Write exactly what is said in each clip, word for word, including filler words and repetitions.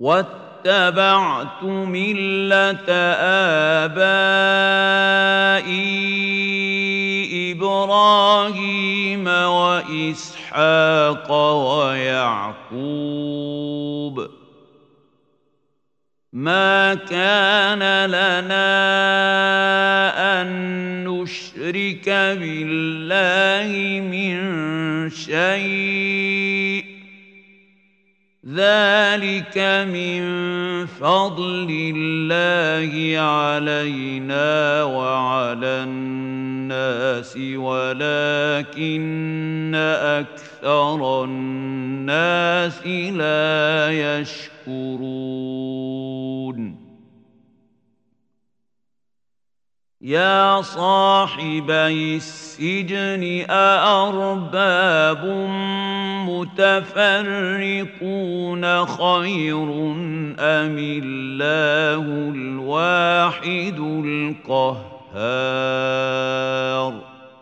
واتبعت ملة آبائي إبراهيم وإسحاق ويعقوب ما كان لنا أن نشرك بالله من شيء ذلك من فضل الله علينا وعلى الناس ولكن أكثر الناس لا يشكرون يا صاحبي السجن أأرباب متفرقون خير أم الله الواحد القهار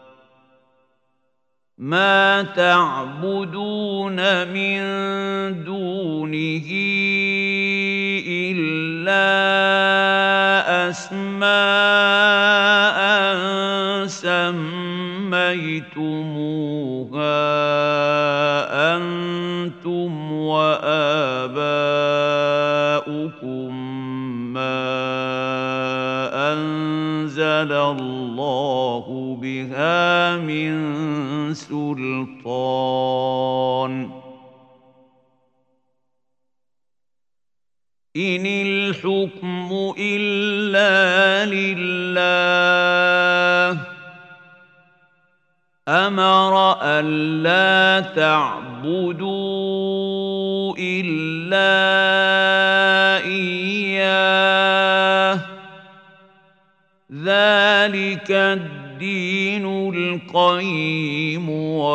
ما تعبدون من دونه إلا أسماء سميتموها أنتم وآباؤكم ما أنزل الله بها من سلطان إن الحكم إلا لله أمر ألا تعبدوا إلا إياه ذلك الدين القيم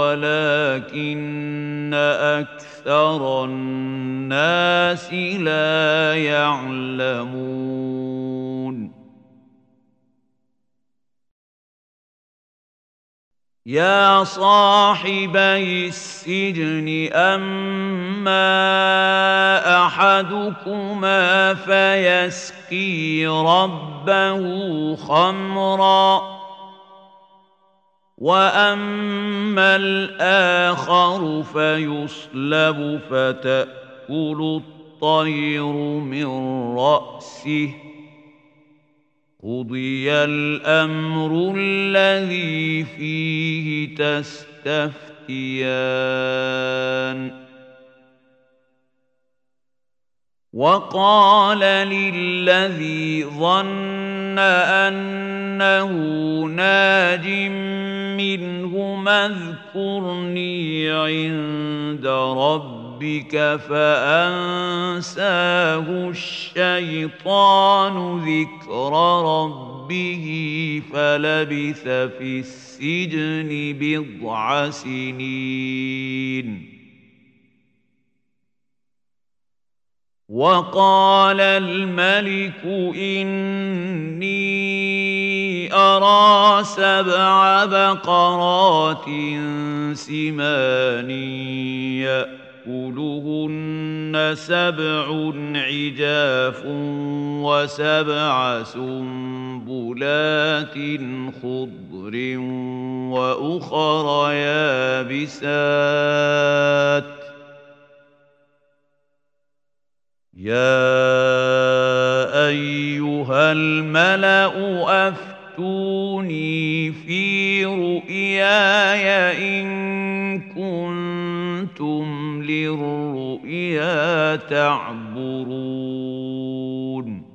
ولكن أكثر الناس لا يعلمون يا صاحبي السجن أما أحدكما فيسقي ربه خمرا وأما الآخر فيصلب فتأكل الطير من رأسه قضي الأمر الذي فيه تستفتيان وقال للذي ظن أنه ناج منهما اذكرني عند ربك فأنساه الشيطان ذكر ربه فلبث في السجن بضع سنين وقال الملك إني أرى سبع بقرات سمان يأكلهن سبع عجاف وسبع سنبلات خضر وأخر يابسات يا أيها الملأ أفتوني في رؤياي إن كنتم للرؤيا تعبرون